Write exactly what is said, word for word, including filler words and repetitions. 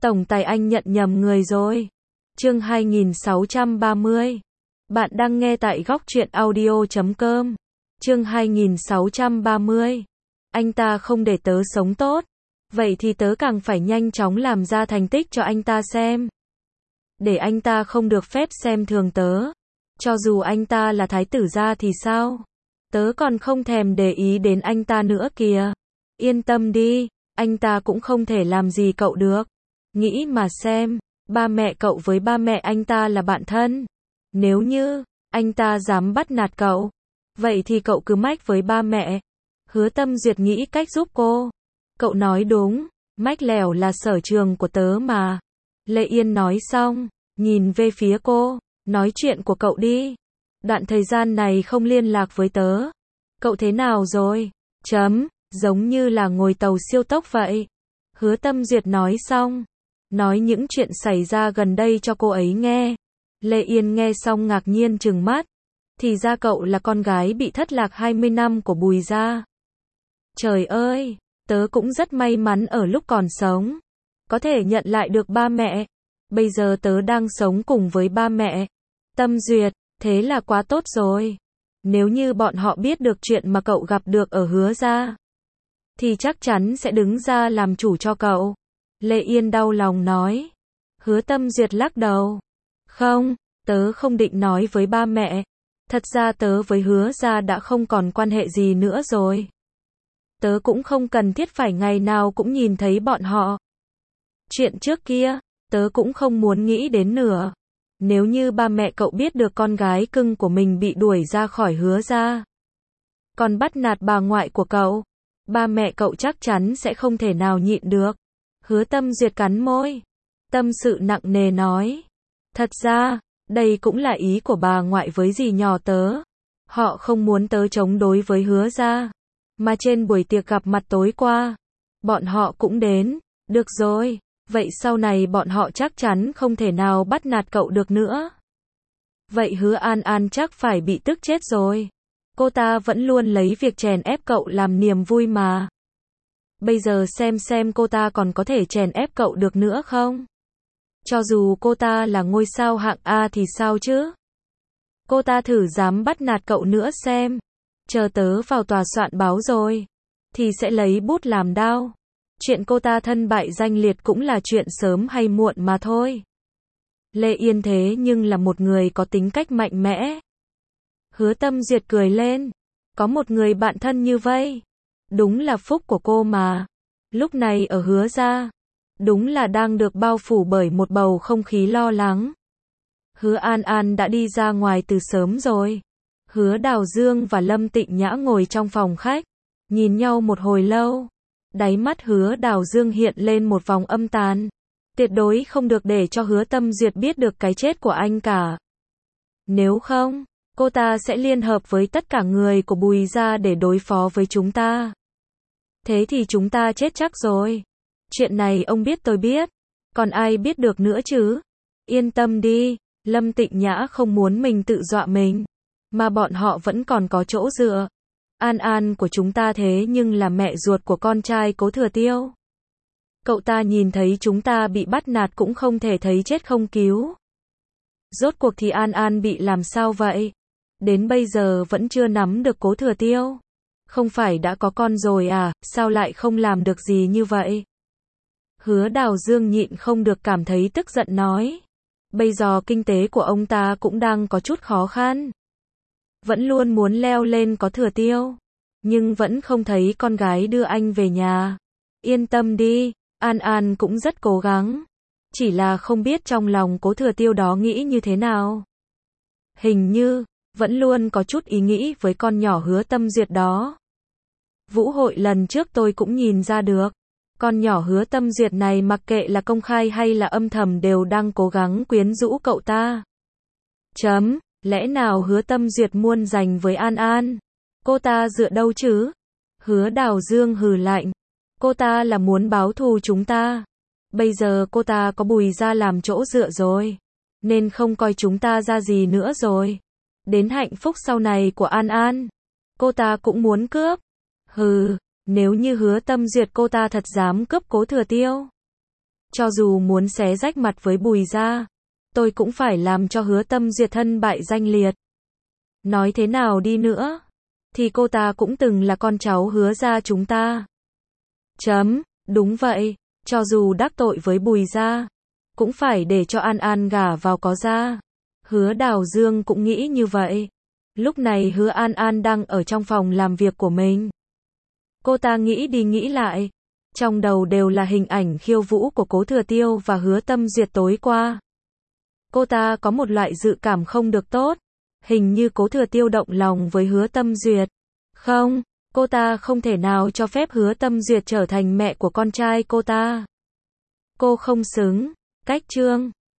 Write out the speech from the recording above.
Tổng tài anh nhận nhầm người rồi. Chương hai nghìn sáu trăm ba mươi. Bạn đang nghe tại góc truyện audio chấm com. Chương hai nghìn sáu trăm ba mươi. Anh ta không để tớ sống tốt. Vậy thì tớ càng phải nhanh chóng làm ra thành tích cho anh ta xem. Để anh ta không được phép xem thường tớ. Cho dù anh ta là thái tử gia thì sao? Tớ còn không thèm để ý đến anh ta nữa kìa. Yên tâm đi, anh ta cũng không thể làm gì cậu được. Nghĩ mà xem, ba mẹ cậu với ba mẹ anh ta là bạn thân. Nếu như anh ta dám bắt nạt cậu, vậy thì cậu cứ mách với ba mẹ. Hứa Tâm Duyệt nghĩ cách giúp cô. Cậu nói đúng, mách lẻo là sở trường của tớ mà. Lệ Yên nói xong, nhìn về phía cô, nói chuyện của cậu đi. Đoạn thời gian này không liên lạc với tớ. Cậu thế nào rồi? Chấm, giống như là ngồi tàu siêu tốc vậy. Hứa Tâm Duyệt nói xong, nói những chuyện xảy ra gần đây cho cô ấy nghe. Lệ Yên nghe xong ngạc nhiên trừng mắt. Thì ra cậu là con gái bị thất lạc hai mươi năm của Bùi gia. Trời ơi, tớ cũng rất may mắn ở lúc còn sống. Có thể nhận lại được ba mẹ. Bây giờ tớ đang sống cùng với ba mẹ. Tâm Duyệt, thế là quá tốt rồi. Nếu như bọn họ biết được chuyện mà cậu gặp được ở Hứa gia, thì chắc chắn sẽ đứng ra làm chủ cho cậu. Lệ Yên đau lòng nói. Hứa Tâm Duyệt lắc đầu. Không, tớ không định nói với ba mẹ. Thật ra tớ với Hứa gia đã không còn quan hệ gì nữa rồi. Tớ cũng không cần thiết phải ngày nào cũng nhìn thấy bọn họ. Chuyện trước kia, tớ cũng không muốn nghĩ đến nữa. Nếu như ba mẹ cậu biết được con gái cưng của mình bị đuổi ra khỏi Hứa gia, còn bắt nạt bà ngoại của cậu, ba mẹ cậu chắc chắn sẽ không thể nào nhịn được. Hứa Tâm Duyệt cắn môi, tâm sự nặng nề nói. Thật ra, đây cũng là ý của bà ngoại với dì nhỏ tớ. Họ không muốn tớ chống đối với Hứa gia. Mà trên buổi tiệc gặp mặt tối qua, bọn họ cũng đến. Được rồi, vậy sau này bọn họ chắc chắn không thể nào bắt nạt cậu được nữa. Vậy Hứa An An chắc phải bị tức chết rồi. Cô ta vẫn luôn lấy việc chèn ép cậu làm niềm vui mà. Bây giờ xem xem cô ta còn có thể chèn ép cậu được nữa không? Cho dù cô ta là ngôi sao hạng A thì sao chứ? Cô ta thử dám bắt nạt cậu nữa xem. Chờ tớ vào tòa soạn báo rồi, thì sẽ lấy bút làm đao. Chuyện cô ta thân bại danh liệt cũng là chuyện sớm hay muộn mà thôi. Lệ Yên thế nhưng là một người có tính cách mạnh mẽ. Hứa Tâm Duyệt cười lên. Có một người bạn thân như vậy. Đúng là phúc của cô mà. Lúc này ở Hứa gia, đúng là đang được bao phủ bởi một bầu không khí lo lắng. Hứa An An đã đi ra ngoài từ sớm rồi. Hứa Đào Dương và Lâm Tịnh Nhã ngồi trong phòng khách, nhìn nhau một hồi lâu. Đáy mắt Hứa Đào Dương hiện lên một vòng âm tàn. Tuyệt đối không được để cho Hứa Tâm Duyệt biết được cái chết của anh cả. Nếu không, cô ta sẽ liên hợp với tất cả người của Bùi gia để đối phó với chúng ta. Thế thì chúng ta chết chắc rồi. Chuyện này ông biết tôi biết. Còn ai biết được nữa chứ? Yên tâm đi, Lâm Tịnh Nhã không muốn mình tự dọa mình. Mà bọn họ vẫn còn có chỗ dựa. An An của chúng ta thế nhưng là mẹ ruột của con trai Cố Thừa Tiêu. Cậu ta nhìn thấy chúng ta bị bắt nạt cũng không thể thấy chết không cứu. Rốt cuộc thì An An bị làm sao vậy? Đến bây giờ vẫn chưa nắm được Cố Thừa Tiêu. Không phải đã có con rồi à, sao lại không làm được gì như vậy? Hứa Đào Dương nhịn không được cảm thấy tức giận nói. Bây giờ kinh tế của ông ta cũng đang có chút khó khăn. Vẫn luôn muốn leo lên Cố Thừa Tiêu. Nhưng vẫn không thấy con gái đưa anh về nhà. Yên tâm đi, An An cũng rất cố gắng. Chỉ là không biết trong lòng Cố Thừa Tiêu đó nghĩ như thế nào. Hình như, vẫn luôn có chút ý nghĩ với con nhỏ Hứa Tâm Duyệt đó. Vũ hội lần trước tôi cũng nhìn ra được. Con nhỏ Hứa Tâm Duyệt này mặc kệ là công khai hay là âm thầm đều đang cố gắng quyến rũ cậu ta. Chấm, lẽ nào Hứa Tâm Duyệt muốn giành với An An? Cô ta dựa đâu chứ? Hứa Đào Dương hừ lạnh. Cô ta là muốn báo thù chúng ta. Bây giờ cô ta có Bùi gia làm chỗ dựa rồi. Nên không coi chúng ta ra gì nữa rồi. Đến hạnh phúc sau này của An An, cô ta cũng muốn cướp. Hừ, nếu như Hứa Tâm Duyệt cô ta thật dám cướp Cố Thừa Tiêu, cho dù muốn xé rách mặt với Bùi gia, tôi cũng phải làm cho Hứa Tâm Duyệt thân bại danh liệt. Nói thế nào đi nữa, thì cô ta cũng từng là con cháu Hứa gia chúng ta. Chấm, đúng vậy, cho dù đắc tội với Bùi gia, cũng phải để cho An An gả vào có gia. Hứa Đào Dương cũng nghĩ như vậy. Lúc này Hứa An An đang ở trong phòng làm việc của mình. Cô ta nghĩ đi nghĩ lại, trong đầu đều là hình ảnh khiêu vũ của Cố Thừa Tiêu và Hứa Tâm Duyệt tối qua. Cô ta có một loại dự cảm không được tốt, hình như Cố Thừa Tiêu động lòng với Hứa Tâm Duyệt. Không, cô ta không thể nào cho phép Hứa Tâm Duyệt trở thành mẹ của con trai cô ta. Cô không xứng. Cách chương